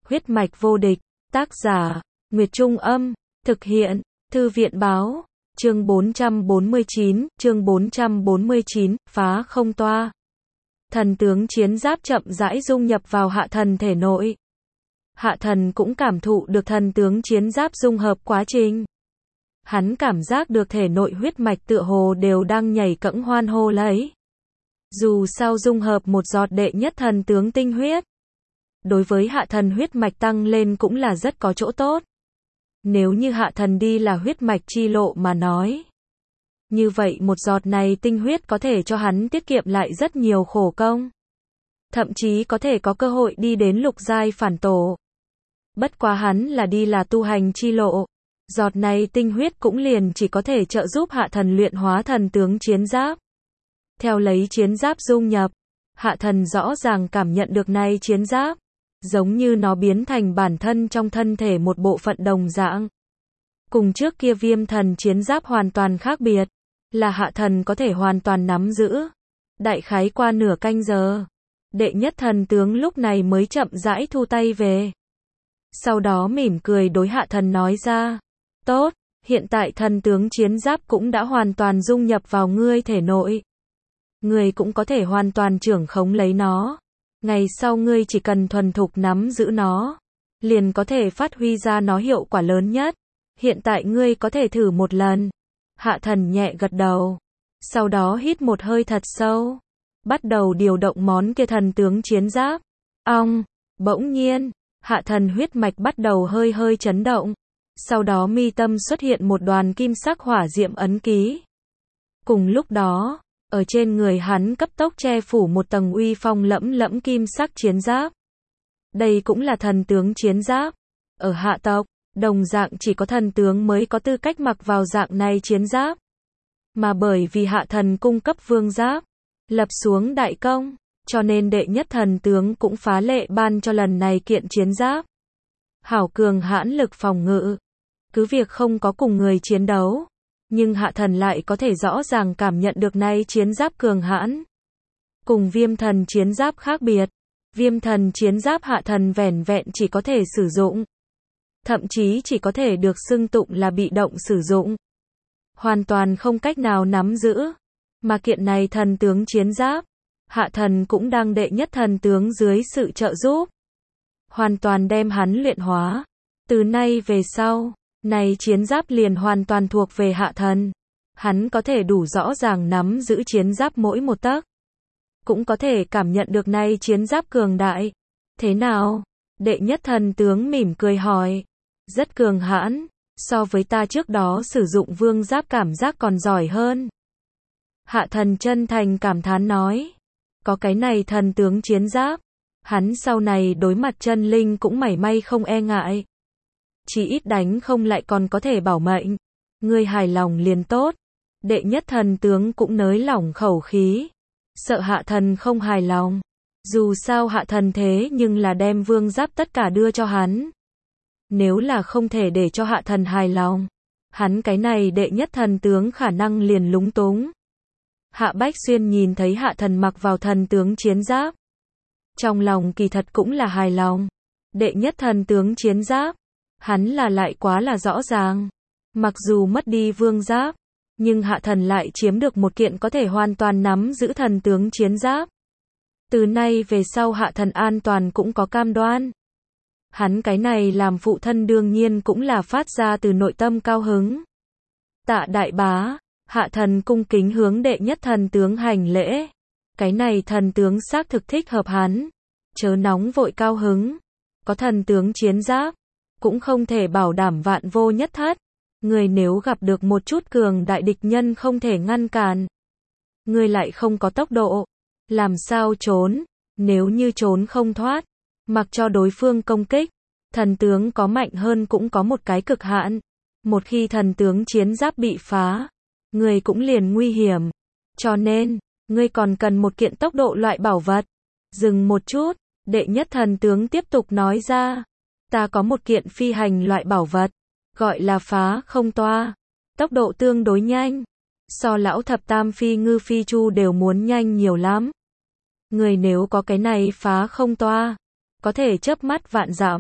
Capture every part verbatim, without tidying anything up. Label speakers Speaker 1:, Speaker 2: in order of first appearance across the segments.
Speaker 1: Huyết mạch vô địch, tác giả, Nguyệt Trung Âm, thực hiện, Thư viện Báo, chương bốn trăm bốn mươi chín, chương bốn trăm bốn mươi chín, phá không toa. Thần tướng chiến giáp chậm rãi dung nhập vào hạ thần thể nội. Hạ thần cũng cảm thụ được thần tướng chiến giáp dung hợp quá trình. Hắn cảm giác được thể nội huyết mạch tựa hồ đều đang nhảy cẫng hoan hô lấy. Dù sao dung hợp một giọt đệ nhất thần tướng tinh huyết, đối với hạ thần huyết mạch tăng lên cũng là rất có chỗ tốt. Nếu như hạ thần đi là huyết mạch chi lộ mà nói, như vậy một giọt này tinh huyết có thể cho hắn tiết kiệm lại rất nhiều khổ công. Thậm chí có thể có cơ hội đi đến lục giai phản tổ. Bất quá hắn là đi là tu hành chi lộ. Giọt này tinh huyết cũng liền chỉ có thể trợ giúp hạ thần luyện hóa thần tướng chiến giáp. Theo lấy chiến giáp dung nhập, hạ thần rõ ràng cảm nhận được này chiến giáp, giống như nó biến thành bản thân trong thân thể một bộ phận đồng dạng. Cùng trước kia viêm thần chiến giáp hoàn toàn khác biệt, là hạ thần có thể hoàn toàn nắm giữ. Đại khái qua nửa canh giờ, đệ nhất thần tướng lúc này mới chậm rãi thu tay về. Sau đó mỉm cười đối hạ thần nói ra, tốt, hiện tại thần tướng chiến giáp cũng đã hoàn toàn dung nhập vào ngươi thể nội. Ngươi cũng có thể hoàn toàn trưởng khống lấy nó. Ngày sau ngươi chỉ cần thuần thục nắm giữ nó, liền có thể phát huy ra nó hiệu quả lớn nhất. Hiện tại ngươi có thể thử một lần. Hạ thần nhẹ gật đầu. Sau đó hít một hơi thật sâu. Bắt đầu điều động món kia thần tướng chiến giáp. Ong, bỗng nhiên, hạ thần huyết mạch bắt đầu hơi hơi chấn động. Sau đó mi tâm xuất hiện một đoàn kim sắc hỏa diệm ấn ký. Cùng lúc đó, ở trên người hắn cấp tốc che phủ một tầng uy phong lẫm lẫm kim sắc chiến giáp. Đây cũng là thần tướng chiến giáp. Ở hạ tộc, đồng dạng chỉ có thần tướng mới có tư cách mặc vào dạng này chiến giáp. Mà bởi vì hạ thần cung cấp vương giáp, lập xuống đại công, cho nên đệ nhất thần tướng cũng phá lệ ban cho lần này kiện chiến giáp. Hảo cường hãn lực phòng ngự. Cứ việc không có cùng người chiến đấu, nhưng hạ thần lại có thể rõ ràng cảm nhận được nay chiến giáp cường hãn. Cùng viêm thần chiến giáp khác biệt, viêm thần chiến giáp hạ thần vẻn vẹn chỉ có thể sử dụng. Thậm chí chỉ có thể được xưng tụng là bị động sử dụng. Hoàn toàn không cách nào nắm giữ. Mà kiện này thần tướng chiến giáp, hạ thần cũng đang đệ nhất thần tướng dưới sự trợ giúp. Hoàn toàn đem hắn luyện hóa. Từ nay về sau, này chiến giáp liền hoàn toàn thuộc về hạ thần. Hắn có thể đủ rõ ràng nắm giữ chiến giáp mỗi một tấc. Cũng có thể cảm nhận được này chiến giáp cường đại. Thế nào? Đệ nhất thần tướng mỉm cười hỏi. Rất cường hãn, so với ta trước đó sử dụng vương giáp cảm giác còn giỏi hơn. Hạ thần chân thành cảm thán nói. Có cái này thần tướng chiến giáp, hắn sau này đối mặt chân linh cũng mảy may không e ngại. Chỉ ít đánh không lại còn có thể bảo mệnh. Ngươi hài lòng liền tốt. Đệ nhất thần tướng cũng nới lỏng khẩu khí. Sợ hạ thần không hài lòng. Dù sao hạ thần thế nhưng là đem vương giáp tất cả đưa cho hắn. Nếu là không thể để cho hạ thần hài lòng, hắn cái này đệ nhất thần tướng khả năng liền lúng túng. Hạ Bách Xuyên nhìn thấy hạ thần mặc vào thần tướng chiến giáp. Trong lòng kỳ thật cũng là hài lòng. Đệ nhất thần tướng chiến giáp, hắn là lại quá là rõ ràng. Mặc dù mất đi vương giáp, nhưng hạ thần lại chiếm được một kiện có thể hoàn toàn nắm giữ thần tướng chiến giáp. Từ nay về sau hạ thần an toàn cũng có cam đoan. Hắn cái này làm phụ thân đương nhiên cũng là phát ra từ nội tâm cao hứng. Tạ đại bá, hạ thần cung kính hướng đệ nhất thần tướng hành lễ. Cái này thần tướng xác thực thích hợp hắn. Chớ nóng vội cao hứng. Có thần tướng chiến giáp, cũng không thể bảo đảm vạn vô nhất thất. Người nếu gặp được một chút cường đại địch nhân không thể ngăn cản. Người lại không có tốc độ. Làm sao trốn? Nếu như trốn không thoát, mặc cho đối phương công kích, thần tướng có mạnh hơn cũng có một cái cực hạn. Một khi thần tướng chiến giáp bị phá, người cũng liền nguy hiểm. Cho nên, ngươi còn cần một kiện tốc độ loại bảo vật. Dừng một chút, đệ nhất thần tướng tiếp tục nói ra. Ta có một kiện phi hành loại bảo vật, gọi là phá không toa. Tốc độ tương đối nhanh. So lão thập tam phi ngư phi chu đều muốn nhanh nhiều lắm. Người nếu có cái này phá không toa, có thể chớp mắt vạn dặm,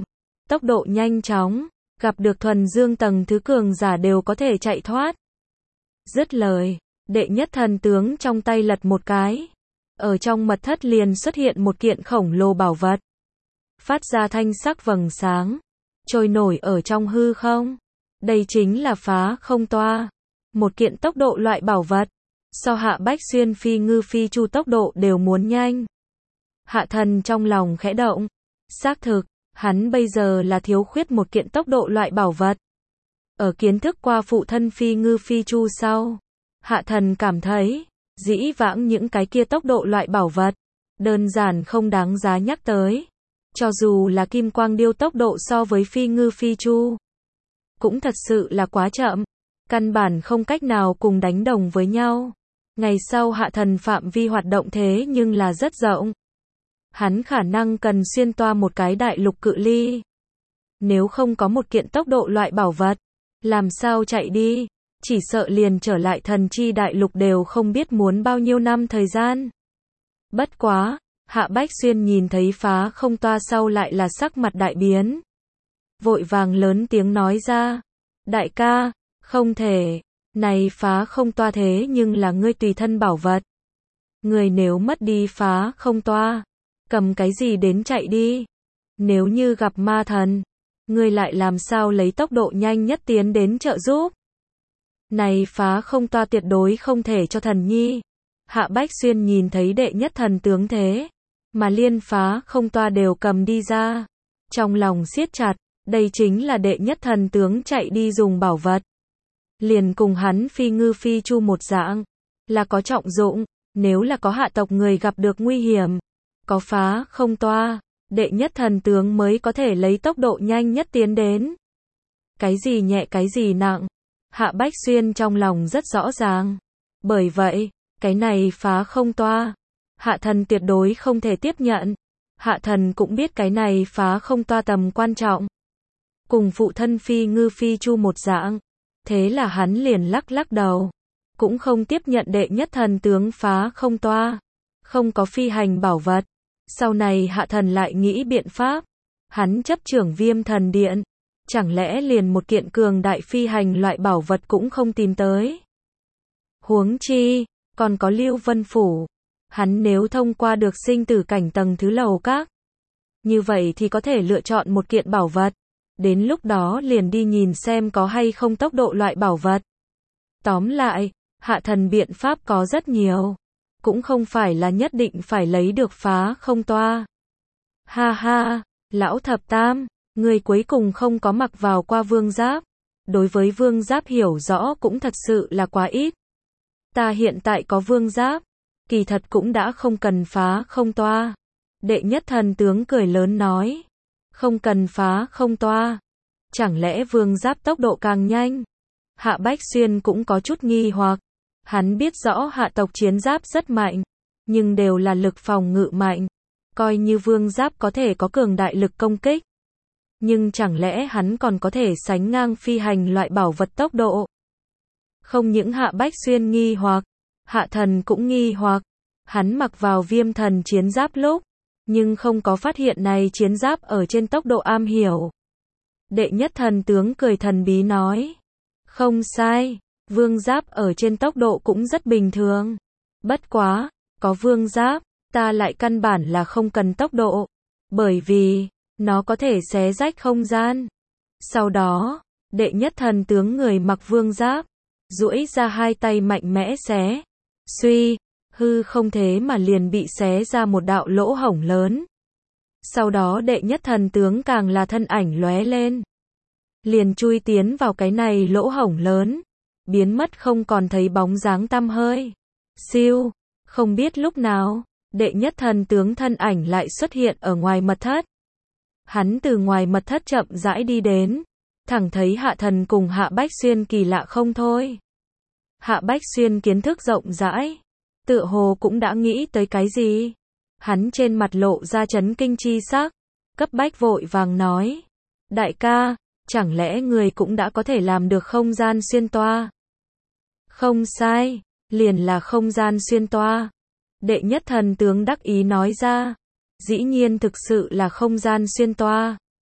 Speaker 1: tốc độ nhanh chóng, gặp được thuần dương tầng thứ cường giả đều có thể chạy thoát. Dứt lời, đệ nhất thần tướng trong tay lật một cái. Ở trong mật thất liền xuất hiện một kiện khổng lồ bảo vật. Phát ra thanh sắc vầng sáng, trôi nổi ở trong hư không. Đây chính là phá không toa. Một kiện tốc độ loại bảo vật. So Hạ Bách Xuyên phi ngư phi chu tốc độ đều muốn nhanh. Hạ thần trong lòng khẽ động. Xác thực, hắn bây giờ là thiếu khuyết một kiện tốc độ loại bảo vật. Ở kiến thức qua phụ thân phi ngư phi chu sau, Hạ thần cảm thấy, dĩ vãng những cái kia tốc độ loại bảo vật, đơn giản không đáng giá nhắc tới. Cho dù là kim quang điêu tốc độ so với phi ngư phi chu, cũng thật sự là quá chậm, căn bản không cách nào cùng đánh đồng với nhau. Ngày sau Hạ thần phạm vi hoạt động thế nhưng là rất rộng. Hắn khả năng cần xuyên toa một cái đại lục cự ly. Nếu không có một kiện tốc độ loại bảo vật, làm sao chạy đi, chỉ sợ liền trở lại thần chi đại lục đều không biết muốn bao nhiêu năm thời gian. Bất quá, Hạ Bách Xuyên nhìn thấy phá không toa sau lại là sắc mặt đại biến. Vội vàng lớn tiếng nói ra, đại ca, không thể, này phá không toa thế nhưng là ngươi tùy thân bảo vật. Người nếu mất đi phá không toa, cầm cái gì đến chạy đi? Nếu như gặp ma thần, ngươi lại làm sao lấy tốc độ nhanh nhất tiến đến trợ giúp? Này phá không toa tuyệt đối không thể cho thần nhi. Hạ Bách Xuyên nhìn thấy đệ nhất thần tướng thế, mà liên phá không toa đều cầm đi ra. Trong lòng siết chặt, đây chính là đệ nhất thần tướng chạy đi dùng bảo vật. Liền cùng hắn phi ngư phi chu một dạng, là có trọng dụng, nếu là có hạ tộc người gặp được nguy hiểm, có phá không toa, đệ nhất thần tướng mới có thể lấy tốc độ nhanh nhất tiến đến. Cái gì nhẹ cái gì nặng, Hạ Bách Xuyên trong lòng rất rõ ràng. Bởi vậy, cái này phá không toa, Hạ thần tuyệt đối không thể tiếp nhận. Hạ thần cũng biết cái này phá không toa tầm quan trọng. Cùng phụ thân phi ngư phi chu một dạng. Thế là hắn liền lắc lắc đầu. Cũng không tiếp nhận đệ nhất thần tướng phá không toa. Không có phi hành bảo vật. Sau này hạ thần lại nghĩ biện pháp. Hắn chấp trưởng viêm thần điện. Chẳng lẽ liền một kiện cường đại phi hành loại bảo vật cũng không tìm tới. Huống chi, còn có Lưu Vân Phủ. Hắn nếu thông qua được sinh tử cảnh tầng thứ lầu các, như vậy thì có thể lựa chọn một kiện bảo vật. Đến lúc đó liền đi nhìn xem có hay không tốc độ loại bảo vật. Tóm lại, hạ thần biện pháp có rất nhiều. Cũng không phải là nhất định phải lấy được phá không toa. Ha ha, lão thập tam, người cuối cùng không có mặc vào qua vương giáp. Đối với vương giáp hiểu rõ cũng thật sự là quá ít. Ta hiện tại có vương giáp, kỳ thật cũng đã không cần phá không toa. Đệ nhất thần tướng cười lớn nói. Không cần phá không toa. Chẳng lẽ vương giáp tốc độ càng nhanh? Hạ Bách Xuyên cũng có chút nghi hoặc. Hắn biết rõ hạ tộc chiến giáp rất mạnh, nhưng đều là lực phòng ngự mạnh. Coi như vương giáp có thể có cường đại lực công kích. Nhưng chẳng lẽ hắn còn có thể sánh ngang phi hành loại bảo vật tốc độ? Không những Hạ Bách Xuyên nghi hoặc, hạ thần cũng nghi hoặc. Hắn mặc vào viêm thần chiến giáp lúc, nhưng không có phát hiện này chiến giáp ở trên tốc độ am hiểu. Đệ nhất thần tướng cười thần bí nói. Không sai, vương giáp ở trên tốc độ cũng rất bình thường. Bất quá, có vương giáp, ta lại căn bản là không cần tốc độ. Bởi vì, nó có thể xé rách không gian. Sau đó, đệ nhất thần tướng người mặc vương giáp, duỗi ra hai tay mạnh mẽ xé. Suy, hư không thế mà liền bị xé ra một đạo lỗ hổng lớn. Sau đó đệ nhất thần tướng càng là thân ảnh lóe lên. Liền chui tiến vào cái này lỗ hổng lớn. Biến mất không còn thấy bóng dáng tăm hơi. Siêu, không biết lúc nào, đệ nhất thần tướng thân ảnh lại xuất hiện ở ngoài mật thất. Hắn từ ngoài mật thất chậm rãi đi đến. Thẳng thấy hạ thần cùng Hạ Bách Xuyên kỳ lạ không thôi. Hạ Bách Xuyên kiến thức rộng rãi. Tựa hồ cũng đã nghĩ tới cái gì. Hắn trên mặt lộ ra chấn kinh chi sắc. Cấp bách vội vàng nói. Đại ca, chẳng lẽ người cũng đã có thể làm được không gian xuyên toa? Không sai, liền là không gian xuyên toa. Đệ nhất thần tướng đắc ý nói ra. Dĩ nhiên thực sự là không gian xuyên toa.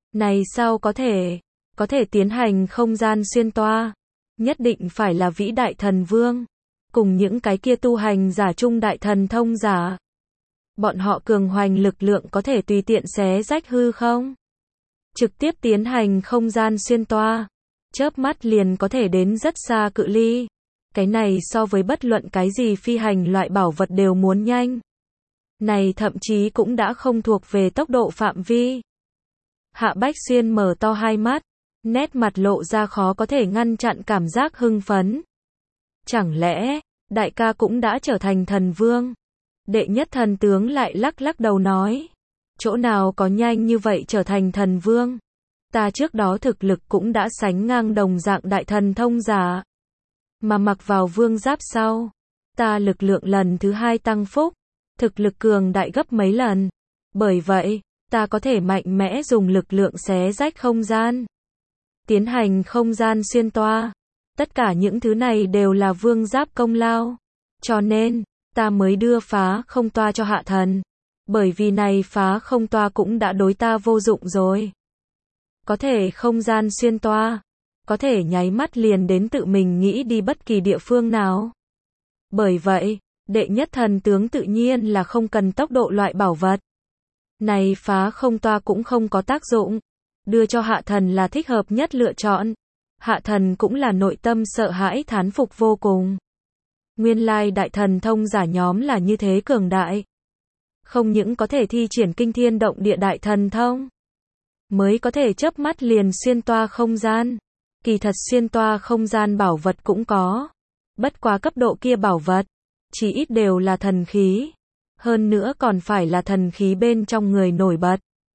Speaker 1: Này sao có thể, có thể tiến hành không gian xuyên toa, nhất định phải là vĩ đại thần vương, cùng những cái kia tu hành giả trung đại thần thông giả. Bọn họ cường hoành lực lượng có thể tùy tiện xé rách hư không? Trực tiếp tiến hành không gian xuyên toa, chớp mắt liền có thể đến rất xa cự ly. Cái này so với bất luận cái gì phi hành loại bảo vật đều muốn nhanh. Này thậm chí cũng đã không thuộc về tốc độ phạm vi. Hạ Bách Xuyên mở to hai mắt, nét mặt lộ ra khó có thể ngăn chặn cảm giác hưng phấn. Chẳng lẽ, đại ca cũng đã trở thành thần vương? Đệ nhất thần tướng lại lắc lắc đầu nói. Chỗ nào có nhanh như vậy trở thành thần vương? Ta trước đó thực lực cũng đã sánh ngang đồng dạng đại thần thông giả. Mà mặc vào vương giáp sau, ta lực lượng lần thứ hai tăng phúc, thực lực cường đại gấp mấy lần. Bởi vậy, ta có thể mạnh mẽ dùng lực lượng xé rách không gian, tiến hành không gian xuyên toa. Tất cả những thứ này đều là vương giáp công lao. Cho nên, ta mới đưa phá không toa cho hạ thần. Bởi vì này phá không toa cũng đã đối ta vô dụng rồi. Có thể không gian xuyên toa, có thể nháy mắt liền đến tự mình nghĩ đi bất kỳ địa phương nào. Bởi vậy, đệ nhất thần tướng tự nhiên là không cần tốc độ loại bảo vật. Này phá không toa cũng không có tác dụng. Đưa cho hạ thần là thích hợp nhất lựa chọn. Hạ thần cũng là nội tâm sợ hãi thán phục vô cùng. Nguyên lai đại thần thông giả nhóm là như thế cường đại. Không những có thể thi triển kinh thiên động địa đại thần thông, mới có thể chớp mắt liền xuyên toa không gian. Kỳ thật xuyên toa không gian bảo vật cũng có. Bất quá cấp độ kia bảo vật, chỉ ít đều là thần khí. Hơn nữa còn phải là thần khí bên trong người nổi bật.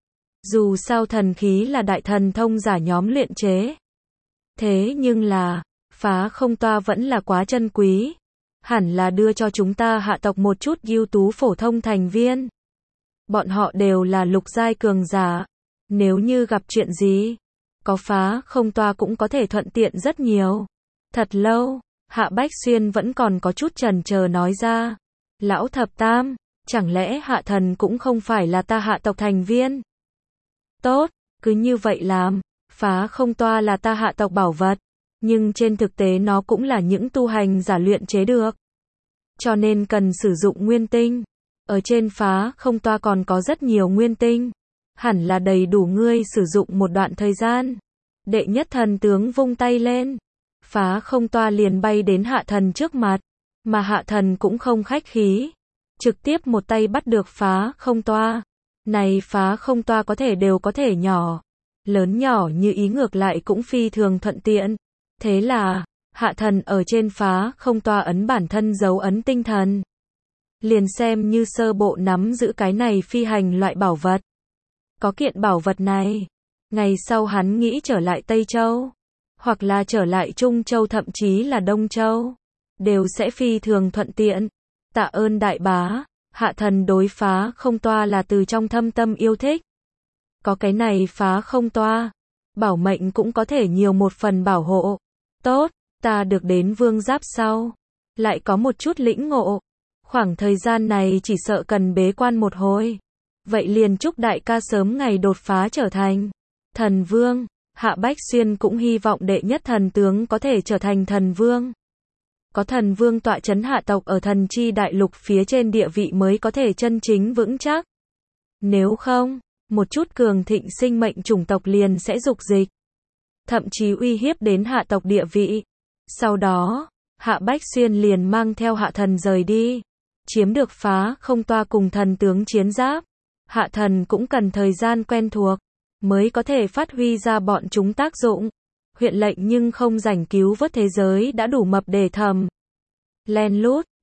Speaker 1: Dù sao thần khí là đại thần thông giả nhóm luyện chế. Thế nhưng là, phá không toa vẫn là quá chân quý. Hẳn là đưa cho chúng ta hạ tộc một chút ưu tú phổ thông thành viên. Bọn họ đều là lục giai cường giả. Nếu như gặp chuyện gì, có phá không toa cũng có thể thuận tiện rất nhiều. Thật lâu, Hạ Bách Xuyên vẫn còn có chút chần chờ nói ra. Lão thập tam, chẳng lẽ hạ thần cũng không phải là ta hạ tộc thành viên? Tốt, cứ như vậy làm. Phá không toa là ta hạ tộc bảo vật, nhưng trên thực tế nó cũng là những tu hành giả luyện chế được. Cho nên cần sử dụng nguyên tinh. Ở trên phá không toa còn có rất nhiều nguyên tinh. Hẳn là đầy đủ ngươi sử dụng một đoạn thời gian. Đệ nhất thần tướng vung tay lên. Phá không toa liền bay đến hạ thần trước mặt. Mà hạ thần cũng không khách khí. Trực tiếp một tay bắt được phá không toa. Này phá không toa có thể đều có thể nhỏ. Lớn nhỏ như ý ngược lại cũng phi thường thuận tiện. Thế là, hạ thần ở trên phá không toa ấn bản thân dấu ấn tinh thần. Liền xem như sơ bộ nắm giữ cái này phi hành loại bảo vật. Có kiện bảo vật này, ngày sau hắn nghĩ trở lại Tây Châu, hoặc là trở lại Trung Châu thậm chí là Đông Châu, đều sẽ phi thường thuận tiện. Tạ ơn đại bá, hạ thần đối phá không toa là từ trong thâm tâm yêu thích. Có cái này phá không toa, bảo mệnh cũng có thể nhiều một phần bảo hộ. Tốt, ta được đến vương giáp sau, lại có một chút lĩnh ngộ. Khoảng thời gian này chỉ sợ cần bế quan một hồi. Vậy liền chúc đại ca sớm ngày đột phá trở thành thần vương. Hạ Bách Xuyên cũng hy vọng đệ nhất thần tướng có thể trở thành thần vương. Có thần vương tọa chấn hạ tộc ở thần chi đại lục phía trên địa vị mới có thể chân chính vững chắc. Nếu không, một chút cường thịnh sinh mệnh chủng tộc liền sẽ dục dịch, thậm chí uy hiếp đến hạ tộc địa vị. Sau đó, Hạ Bách Xuyên liền mang theo hạ thần rời đi, chiếm được phá không toa cùng thần tướng chiến giáp. Hạ thần cũng cần thời gian quen thuộc, mới có thể phát huy ra bọn chúng tác dụng. Huyện lệnh nhưng không rảnh cứu vớt thế giới đã đủ mập để thầm. Len lút,